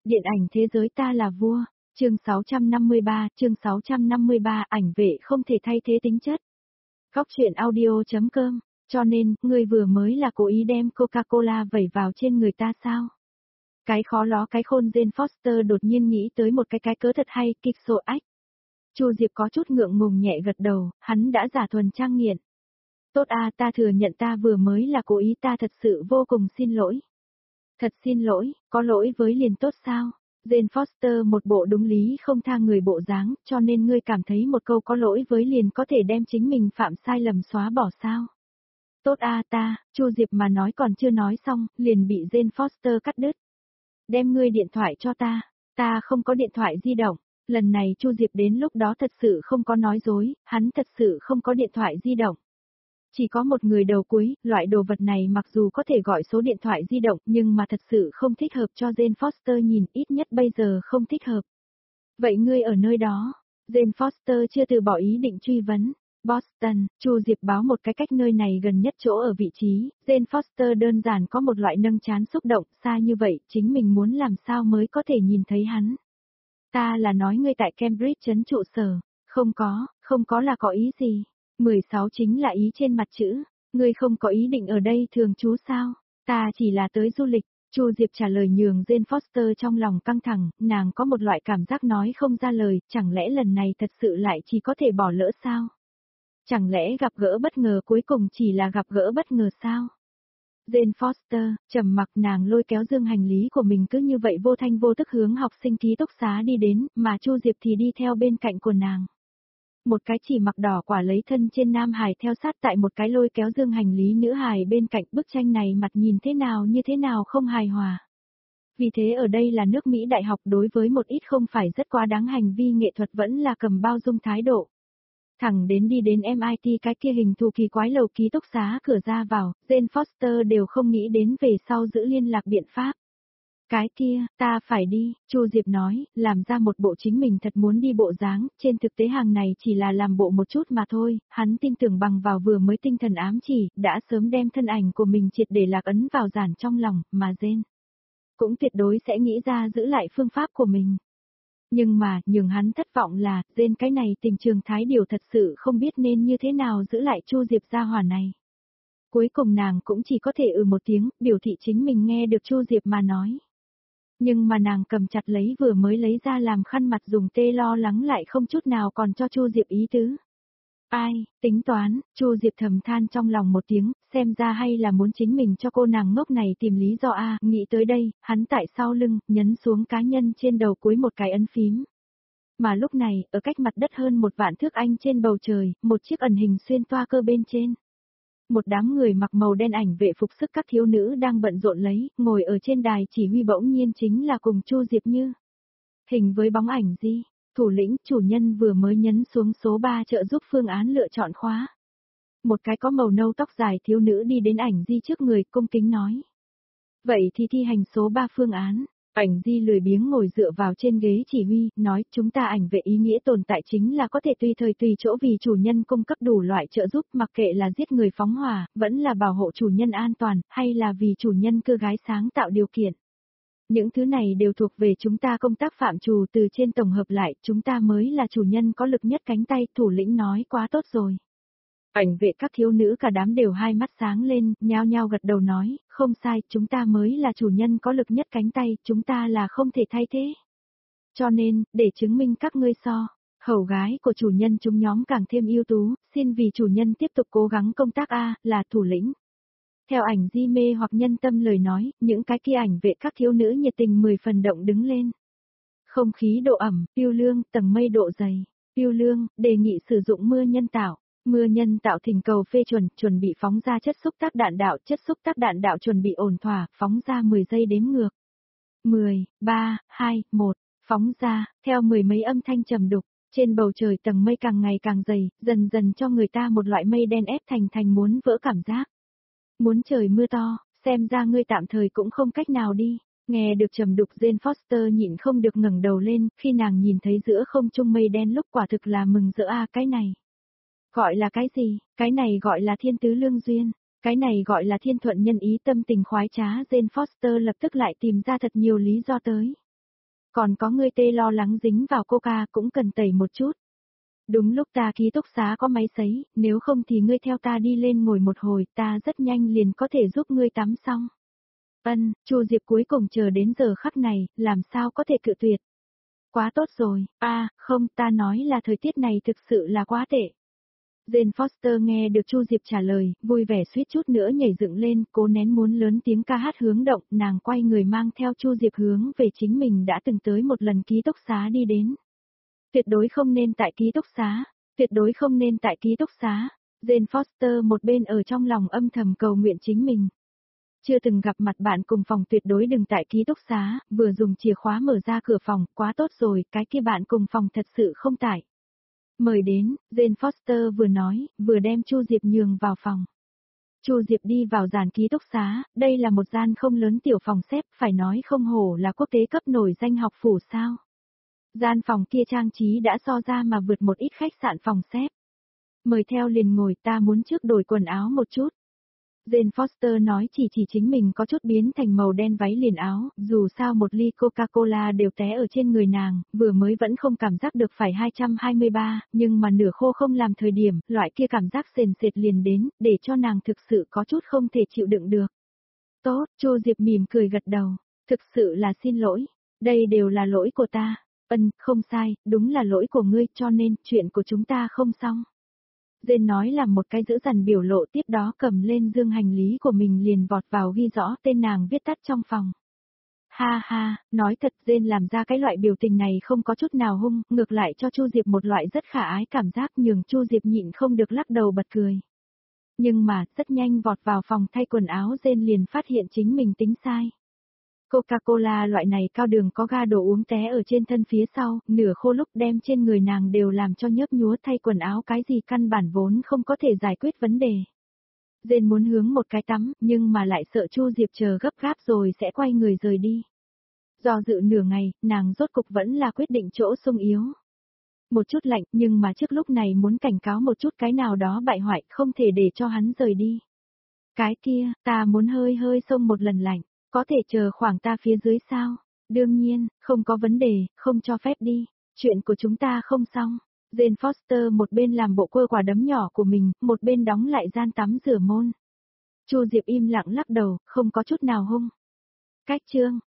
Điện ảnh thế giới ta là vua, chương 653, ảnh vệ không thể thay thế tính chất. Góc truyện audio.com, cho nên, ngươi vừa mới là cố ý đem Coca-Cola vẩy vào trên người ta sao? Cái khó ló cái khôn Jane Foster đột nhiên nghĩ tới một cái cớ thật hay, kịch sổ ách. Chu Diệp có chút ngượng ngùng nhẹ gật đầu, hắn đã giả thuần trang nghiện. Tốt à, ta thừa nhận ta vừa mới là cố ý, ta thật sự vô cùng xin lỗi. Thật xin lỗi, có lỗi với liền tốt sao? Jane Foster một bộ đúng lý không tha người bộ dáng, cho nên ngươi cảm thấy một câu có lỗi với liền có thể đem chính mình phạm sai lầm xóa bỏ sao? Tốt à ta, Chu Diệp mà nói còn chưa nói xong, liền bị Jane Foster cắt đứt. Đem ngươi điện thoại cho ta không có điện thoại di động. Lần này Chu Diệp đến lúc đó thật sự không có nói dối, hắn thật sự không có điện thoại di động. Chỉ có một người đầu cuối, loại đồ vật này mặc dù có thể gọi số điện thoại di động nhưng mà thật sự không thích hợp cho Jane Foster nhìn, ít nhất bây giờ không thích hợp. Vậy ngươi ở nơi đó? Jane Foster chưa từ bỏ ý định truy vấn. Boston, Chu Diệp báo một cái cách nơi này gần nhất chỗ ở vị trí, Jane Foster đơn giản có một loại nâng trán xúc động, xa như vậy, chính mình muốn làm sao mới có thể nhìn thấy hắn. Ta là nói ngươi tại Cambridge trấn trụ sở, không có là có ý gì. 16 chính là ý trên mặt chữ, ngươi không có ý định ở đây thường trú sao, ta chỉ là tới du lịch. Chu Diệp trả lời nhường Jane Foster trong lòng căng thẳng, nàng có một loại cảm giác nói không ra lời, chẳng lẽ lần này thật sự lại chỉ có thể bỏ lỡ sao? Chẳng lẽ gặp gỡ bất ngờ cuối cùng chỉ là gặp gỡ bất ngờ sao? Jane Foster, trầm mặc, nàng lôi kéo dương hành lý của mình cứ như vậy vô thanh vô tức hướng học sinh ký túc xá đi đến, mà Chu Diệp thì đi theo bên cạnh của nàng. Một cái chỉ mặc đỏ quả lấy thân trên nam hài theo sát tại một cái lôi kéo dương hành lý nữ hài bên cạnh, bức tranh này mặt nhìn thế nào không hài hòa. Vì thế ở đây là nước Mỹ đại học, đối với một ít không phải rất quá đáng hành vi nghệ thuật vẫn là cầm bao dung thái độ. Thẳng đến đi đến MIT cái kia hình thù kỳ quái lầu ký túc xá cửa ra vào, Jane Foster đều không nghĩ đến về sau giữ liên lạc biện pháp. Cái kia, ta phải đi, Chu Diệp nói, làm ra một bộ chính mình thật muốn đi bộ dáng, trên thực tế hàng này chỉ là làm bộ một chút mà thôi, hắn tin tưởng bằng vào vừa mới tinh thần ám chỉ, đã sớm đem thân ảnh của mình triệt để lạc ấn vào giản trong lòng, mà Jane cũng tuyệt đối sẽ nghĩ ra giữ lại phương pháp của mình. Nhưng mà, nhường hắn thất vọng là, Jane cái này tình trường thái điều thật sự không biết nên như thế nào giữ lại Chu Diệp gia hỏa này. Cuối cùng nàng cũng chỉ có thể một tiếng, biểu thị chính mình nghe được Chu Diệp mà nói. Nhưng mà nàng cầm chặt lấy vừa mới lấy ra làm khăn mặt dùng tê lo lắng lại không chút nào còn cho Chu Diệp ý tứ. Ai, tính toán, Chu Diệp thầm than trong lòng một tiếng, xem ra hay là muốn chính mình cho cô nàng ngốc này tìm lý do a. Nghĩ tới đây, hắn tại sau lưng, nhấn xuống cá nhân trên đầu cuối một cái ấn phím. Mà lúc này, ở cách mặt đất hơn 1 vạn thước Anh trên bầu trời, một chiếc ẩn hình xuyên toa cơ bên trên. Một đám người mặc màu đen ảnh vệ phục sức các thiếu nữ đang bận rộn lấy, ngồi ở trên đài chỉ huy bỗng nhiên chính là cùng Chu Diệp như. Hình với bóng ảnh gì, thủ lĩnh, chủ nhân vừa mới nhấn xuống số 3 trợ giúp phương án lựa chọn khóa. Một cái có màu nâu tóc dài thiếu nữ đi đến ảnh di trước người, cung kính nói. Vậy thì thi hành số 3 phương án. Ảnh di lười biếng ngồi dựa vào trên ghế chỉ huy, nói chúng ta ảnh vệ ý nghĩa tồn tại chính là có thể tùy thời tùy chỗ vì chủ nhân cung cấp đủ loại trợ giúp, mặc kệ là giết người phóng hỏa, vẫn là bảo hộ chủ nhân an toàn, hay là vì chủ nhân cưa gái sáng tạo điều kiện. Những thứ này đều thuộc về chúng ta công tác phạm trù, từ trên tổng hợp lại, chúng ta mới là chủ nhân có lực nhất cánh tay, thủ lĩnh nói quá tốt rồi. Ảnh vệ các thiếu nữ cả đám đều hai mắt sáng lên, nhao nhao gật đầu nói, không sai, chúng ta mới là chủ nhân có lực nhất cánh tay, chúng ta là không thể thay thế. Cho nên, để chứng minh các ngươi hầu gái của chủ nhân chúng nhóm càng thêm ưu tú, xin vì chủ nhân tiếp tục cố gắng công tác A, là thủ lĩnh. Theo ảnh di mê hoặc nhân tâm lời nói, những cái kia ảnh vệ các thiếu nữ nhiệt tình 10 phần động đứng lên. Không khí độ ẩm, phiêu lương, tầng mây độ dày, phiêu lương, đề nghị sử dụng mưa nhân tạo. Mưa nhân tạo thỉnh cầu phê chuẩn bị phóng ra chất xúc tác đạn đạo chuẩn bị ổn thỏa, phóng ra 10 giây đếm ngược. 10, 3, 2, 1, phóng ra, theo 10 mấy âm thanh trầm đục, trên bầu trời tầng mây càng ngày càng dày, dần dần cho người ta một loại mây đen ép thành muốn vỡ cảm giác. Muốn trời mưa to, xem ra ngươi tạm thời cũng không cách nào đi. Nghe được trầm đục, Jane Foster nhịn không được ngẩng đầu lên, khi nàng nhìn thấy giữa không trung mây đen lúc quả thực là mừng rỡ a. Cái này gọi là cái gì? Cái này gọi là thiên tứ lương duyên. Cái này gọi là thiên thuận nhân ý, tâm tình khoái trá. Jane Foster lập tức lại tìm ra thật nhiều lý do tới. Còn có ngươi tê lo lắng dính vào coca cũng cần tẩy một chút. Đúng lúc ta ký túc xá có máy sấy, nếu không thì ngươi theo ta đi lên ngồi một hồi, ta rất nhanh liền có thể giúp ngươi tắm xong. Chu Diệp cuối cùng chờ đến giờ khắc này, làm sao có thể cự tuyệt. Quá tốt rồi, không, ta nói là thời tiết này thực sự là quá tệ. Jane Foster nghe được Chu Diệp trả lời, vui vẻ suýt chút nữa nhảy dựng lên, cố nén muốn lớn tiếng ca hát hướng động, nàng quay người mang theo Chu Diệp hướng về chính mình đã từng tới một lần ký túc xá đi đến. Tuyệt đối không nên tại ký túc xá, tuyệt đối không nên tại ký túc xá. Jane Foster một bên ở trong lòng âm thầm cầu nguyện chính mình. Chưa từng gặp mặt bạn cùng phòng tuyệt đối đừng tại ký túc xá, vừa dùng chìa khóa mở ra cửa phòng, quá tốt rồi, cái kia bạn cùng phòng thật sự không tại. Mời đến, Jane Foster vừa nói, vừa đem Chu Diệp nhường vào phòng. Chu Diệp đi vào dàn ký túc xá, đây là một gian không lớn tiểu phòng xếp, phải nói không hổ là quốc tế cấp nổi danh học phủ sao. Gian phòng kia trang trí đã so ra mà vượt một ít khách sạn phòng xếp. Mời theo liền ngồi, ta muốn trước đổi quần áo một chút. Jane Foster nói chỉ chính mình có chút biến thành màu đen váy liền áo, dù sao một ly Coca-Cola đều té ở trên người nàng, vừa mới vẫn không cảm giác được phải 223, nhưng mà nửa khô không làm thời điểm, loại kia cảm giác sền sệt liền đến, để cho nàng thực sự có chút không thể chịu đựng được. Tốt, Chu Diệp mỉm cười gật đầu, thực sự là xin lỗi, đây đều là lỗi của ta. Không sai, đúng là lỗi của ngươi, cho nên, chuyện của chúng ta không xong. Jane nói làm một cái giữ dằn biểu lộ, tiếp đó cầm lên dương hành lý của mình liền vọt vào ghi rõ tên nàng viết tắt trong phòng. Ha ha, nói thật Jane làm ra cái loại biểu tình này không có chút nào hung, ngược lại cho Chu Diệp một loại rất khả ái cảm giác nhường Chu Diệp nhịn không được lắc đầu bật cười. Nhưng mà, rất nhanh vọt vào phòng thay quần áo Jane liền phát hiện chính mình tính sai. Coca-Cola loại này cao đường có ga đồ uống té ở trên thân phía sau, nửa khô lúc đem trên người nàng đều làm cho nhớp nhúa, thay quần áo cái gì căn bản vốn không có thể giải quyết vấn đề. Jane muốn hướng một cái tắm, nhưng mà lại sợ Chu Diệp chờ gấp gáp rồi sẽ quay người rời đi. Do dự nửa ngày, nàng rốt cục vẫn là quyết định chỗ sung yếu. Một chút lạnh, nhưng mà trước lúc này muốn cảnh cáo một chút cái nào đó bại hoại, không thể để cho hắn rời đi. Cái kia, ta muốn hơi hơi xông một lần lạnh. Có thể chờ khoảng ta phía dưới sao? Đương nhiên, không có vấn đề, không cho phép đi. Chuyện của chúng ta không xong. Jane Foster một bên làm bộ quơ quả đấm nhỏ của mình, một bên đóng lại gian tắm rửa môn. Chu Diệp im lặng lắc đầu, không có chút nào hung. Cách chương.